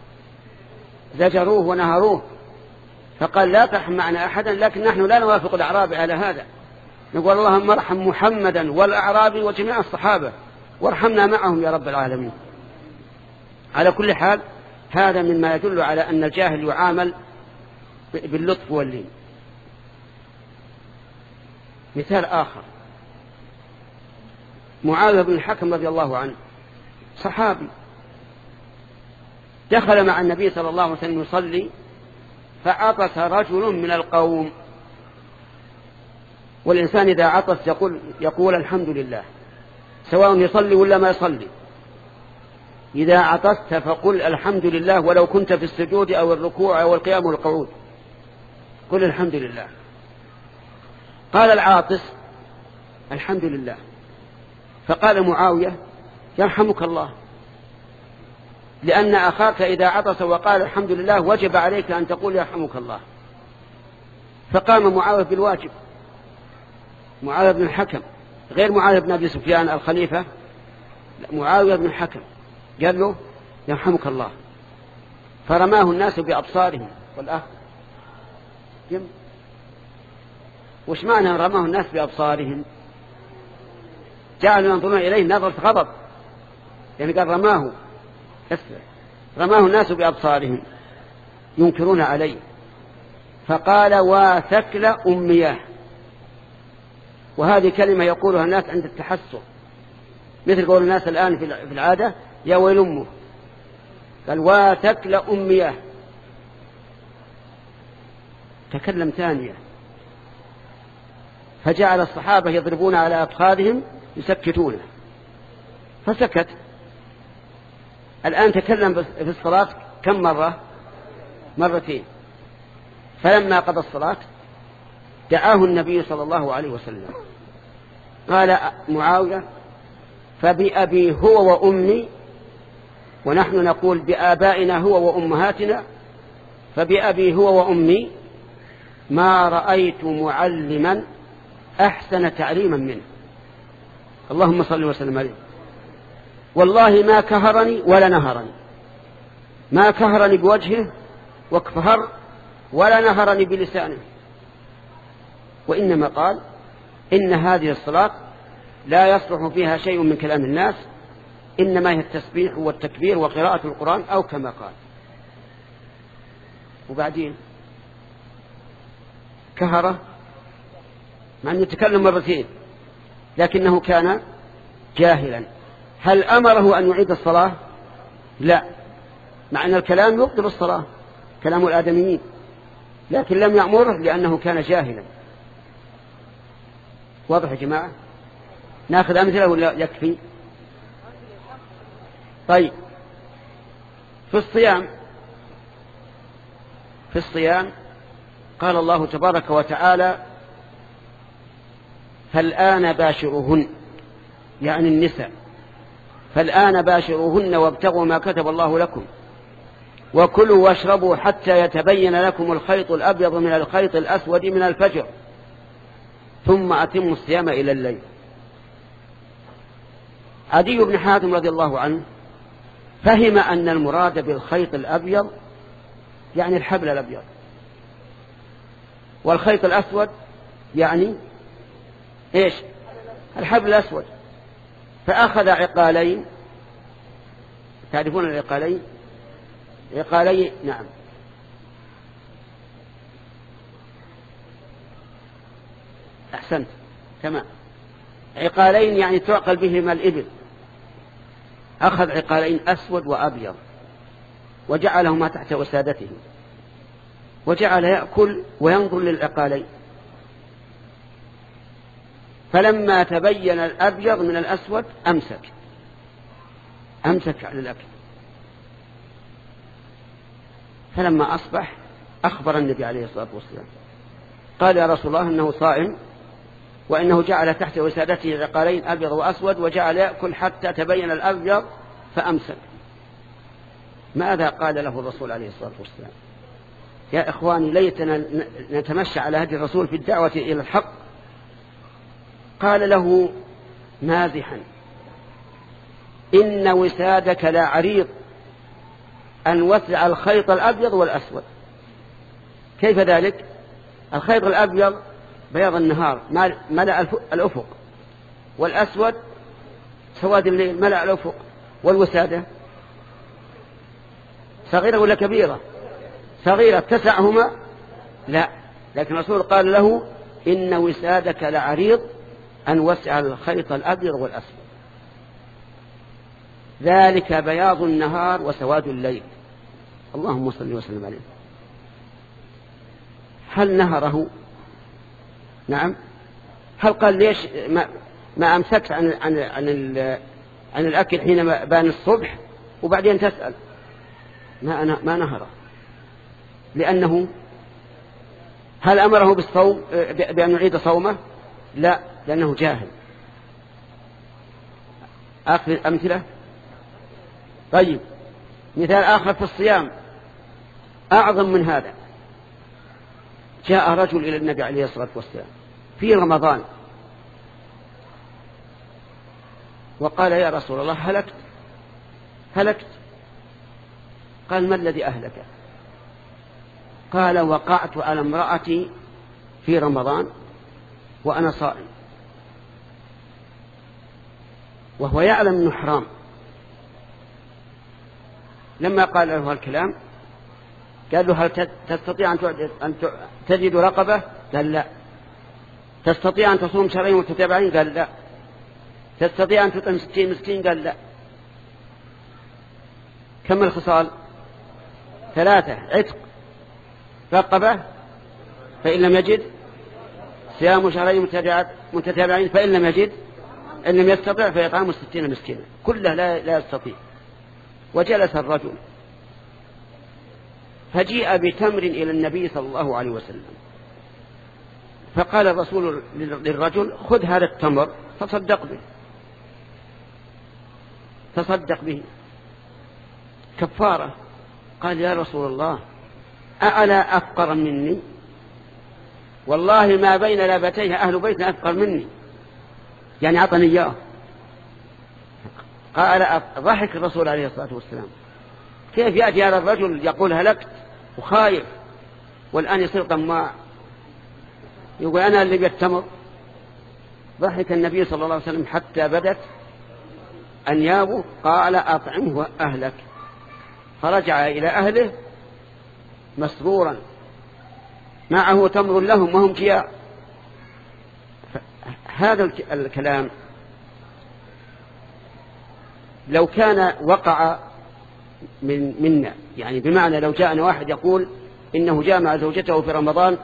زجروه ونهروه، فقال: لا ترحم معنا أحدا. لكن نحن لا نوافق الأعرابي على هذا، نقول: اللهم ارحم محمدا والأعرابي وجميع الصحابة وارحمنا معهم يا رب العالمين. على كل حال، هذا مما يدل على أن الجاهل يعامل باللطف واللين. مثال آخر: معاوية بن الحكم رضي الله عنه، صحابي، دخل مع النبي صلى الله عليه وسلم يصلي، فعطس رجل من القوم. والإنسان إذا عطس يقول, يقول الحمد لله، سواء يصلي ولا ما يصلي. إذا عطست فقل الحمد لله، ولو كنت في السجود أو الركوع أو القيام والقعود، قل الحمد لله. قال العاطس: الحمد لله. فقال معاوية: يرحمك الله، لأن أخاك إذا عطس وقال الحمد لله وجب عليك أن تقول يرحمك الله. فقام معاوية بالواجب، معاوية بن الحكم، غير معاوية بن أبي سفيان الخليفة، معاوية بن الحكم، قال له: يرحمك الله. فرماه الناس بأبصارهم. والأخ جم وش معنى رماه الناس بأبصارهم؟ جعلوا ينظرون إليه نظرة غضب، يعني قال رماه اسرع رماه الناس بأبصارهم ينكرون عليه. فقال: وثكل أمياه. وهذه كلمة يقولها الناس عند التحسر، مثل قول الناس الآن في العادة: يا ويل أمه. قال: وثكل أمياه. تكلم ثانية، فجعل الصحابة يضربون على أفخاذهم يسكتونه، فسكت. الآن تكلم في الصلاة كم مرة؟ مرتين. فلما قضى الصلاة دعاه النبي صلى الله عليه وسلم، قال معاوية: فبأبي هو وأمي، ونحن نقول بآبائنا هو وأمهاتنا، فبأبي هو وأمي ما رأيت معلما أحسن تعليما منه، اللهم صل وسلم عليه. والله ما كهرني ولا نهرني، ما كهرني بوجهه وكفهر، ولا نهرني بلسانه، وإنما قال: إن هذه الصلاة لا يصلح فيها شيء من كلام الناس، إنما هي التسبيح والتكبير وقراءة القرآن، أو كما قال. وبعدين كهرة مع أنه يتكلم مرتين لكنه كان جاهلا. هل أمره أن يعيد الصلاة؟ لا، مع أن الكلام يبطل الصلاة كلام الآدميين، لكن لم يأمره لأنه كان جاهلا. واضح يا جماعة؟ ناخذ أمثلة ولا يكفي؟ طيب، في الصيام في الصيام قال الله تبارك وتعالى: فالآن باشروهن، يعني النساء، فالآن باشروهن وابتغوا ما كتب الله لكم وكلوا واشربوا حتى يتبين لكم الخيط الأبيض من الخيط الأسود من الفجر ثم أتموا الصيام إلى الليل. عدي بن حاتم رضي الله عنه فهم أن المراد بالخيط الأبيض يعني الحبل الأبيض، والخيط الأسود يعني إيش؟ الحبل الأسود. فأخذ عقالين، تعرفون العقالين؟ عقالين، نعم، أحسنت، تمام، عقالين يعني تعقل بهما الإبل. أخذ عقالين أسود وأبيض وجعلهما تحت وسادته، وجعل يأكل وينظر للعقالين، فلما تبين الأبيض من الأسود أمسك أمسك على الأكل. فلما أصبح أخبر النبي عليه الصلاة والسلام، قال: يا رسول الله، إنه صائم، وإنه جعل تحت وسادته عقالين أبيض وأسود وجعل يأكل حتى تبين الأبيض فأمسك. ماذا قال له الرسول عليه الصلاة والسلام؟ يا إخواني، ليتنا نتمشى على هدي الرسول في الدعوة إلى الحق. قال له مازحا: إن وسادك لا عريض أن وسع الخيط الأبيض والأسود. كيف ذلك؟ الخيط الأبيض بياض النهار ملأ الأفق، والأسود سواد الليل ملأ الأفق. والوسادة صغيرة ولا كبيرة؟ صغيرة تسعهما؟ لا، لكن الرسول قال له: إن وسادك لعريض أن وسع الخيط الأبيض والأسود. ذلك بياض النهار وسواد الليل. اللهم صل وسلم عليه. هل نهره؟ نعم. هل قال ليش ما, ما أمسكت عن, عن, عن, عن الأكل حين بان الصبح وبعدين تسأل؟ ما, أنا ما نهره، لأنه هل أمره بالصوم بأن يعيد صومه؟ لا، لأنه جاهل. آخر أمثلة. طيب، مثال آخر في الصيام أعظم من هذا. جاء رجل إلى النبي عليه الصلاة والسلام في رمضان وقال: يا رسول الله، هلكت هلكت قال: ما الذي أهلك؟ قال: وقعت على امرأتي في رمضان وأنا صائم. وهو يعلم أنه حرام. لما قال له الكلام قال له: هل تستطيع أن تجد رقبة؟ قال: لا. تستطيع أن تصوم شهرين متتابعين؟ قال: لا. تستطيع أن تطعم ستين مسكين؟ قال: لا. كم الخصال؟ ثلاثة: عتق، رقبة، فإن لم يجد صيام شهرين متتابعين، فإن لم يجد إن لم يستطع فيطعم ستين مسكينا. كله لا, لا يستطيع. وجلس الرجل فجيء بتمر إلى النبي صلى الله عليه وسلم، فقال الرسول للرجل: خذ هذا التمر تصدق به تصدق به كفارة. قال: يا رسول الله، أألا أفقر مني؟ والله ما بين لابتيه أهل بيت أفقر مني، يعني أعطني إياه. قال: ضحك الرسول عليه الصلاة والسلام. كيف يأتي هذا الرجل يقول هلكت وخايف والآن يصير طماع يقول أنا اللي بالتمر؟ ضحك النبي صلى الله عليه وسلم حتى بدت أنيابه. قال: أطعمه أهلك. فرجع إلى أهله مسرورا، معه تمر لهم وهم جياع. هذا الكلام لو كان وقع من منا، يعني بمعنى لو جاءنا واحد يقول إنه جامع زوجته في رمضان،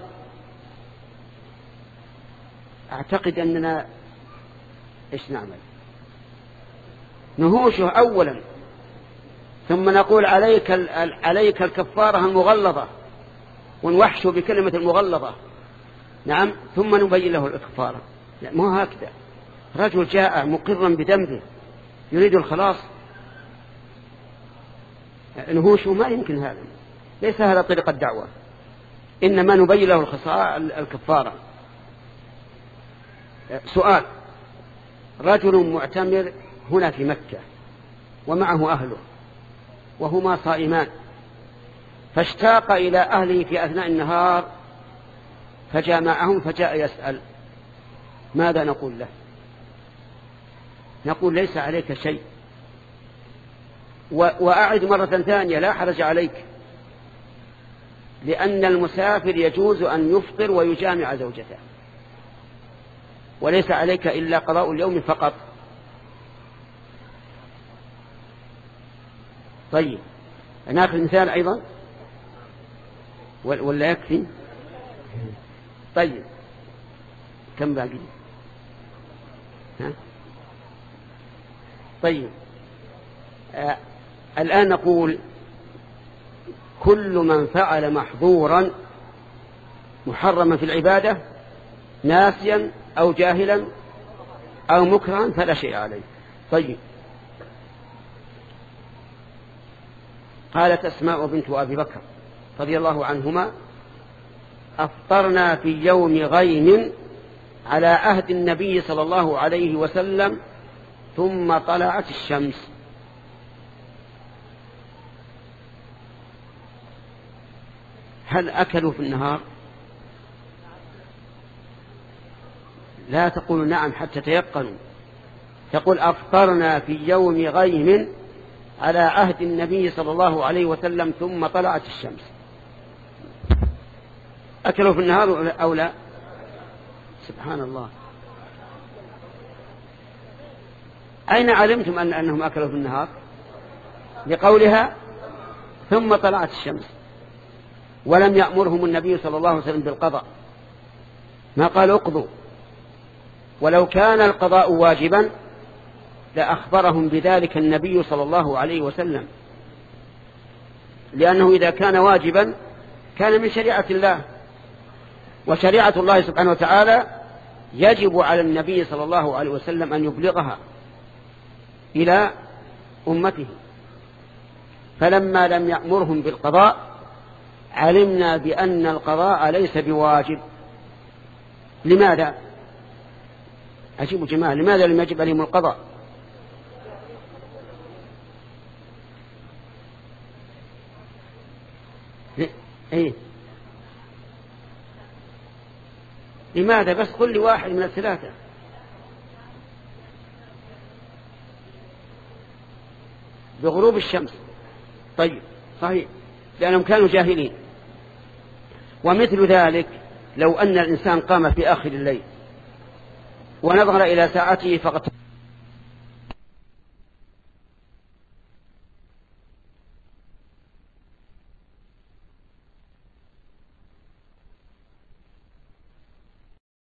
أعتقد أننا إيش نعمل؟ نهوشه أولا، ثم نقول عليك عليك الكفارة المغلظة، ونوحشه بكلمة المغلظة، نعم، ثم نبين له الكفارة. لا، ما هكذا. رجل جاء مقرا بذنبه يريد الخلاص، نهوشه ما يمكن هذا، ليس هذا طريق الدعوة، إنما نبين له الكفارة. سؤال: رجل معتمر هنا في مكة ومعه أهله وهما صائمان، فاشتاق إلى أهله في أثناء النهار فجامعهم فجاء يسأل، ماذا نقول له؟ نقول ليس عليك شيء، وأعد مرة ثانية لا حرج عليك، لأن المسافر يجوز أن يفطر ويجامع زوجته، وليس عليك إلا قضاء اليوم فقط. طيب، ناخذ مثال أيضا ولا يكفي؟ طيب، كم باقي؟ ها؟ طيب، آه الآن نقول كل من فعل محظورا محرما في العبادة ناسيا أو جاهلا أو مكرها فلا شيء عليه. طيب، قالت أسماء بنت أبي بكر رضي الله عنهما: أفطرنا في يوم غيم على عهد النبي صلى الله عليه وسلم ثم طلعت الشمس. هل أكلوا في النهار؟ لا تقول نعم حتى تيقنوا، تقول أفطرنا في يوم غيم على عهد النبي صلى الله عليه وسلم ثم طلعت الشمس. أكلوا في النهار أو لا؟ سبحان الله، أين علمتم أن أنهم أكلوا في النهار؟ لقولها ثم طلعت الشمس، ولم يأمرهم النبي صلى الله عليه وسلم بالقضاء، ما قال اقضوا، ولو كان القضاء واجبا لأخبرهم بذلك النبي صلى الله عليه وسلم، لأنه إذا كان واجبا كان من شريعة الله، وشريعة الله سبحانه وتعالى يجب على النبي صلى الله عليه وسلم أن يبلغها إلى أمته، فلما لم يأمرهم بالقضاء علمنا بأن القضاء ليس بواجب. لماذا؟ عجيب جماعة، لماذا لم يجب عليهم القضاء؟ إيه؟ لماذا؟ بس قل لي واحد من الثلاثة. بغروب الشمس. طيب، صحيح، لأنهم كانوا جاهلين. ومثل ذلك لو أن الإنسان قام في آخر الليل ونظر إلى ساعته فقط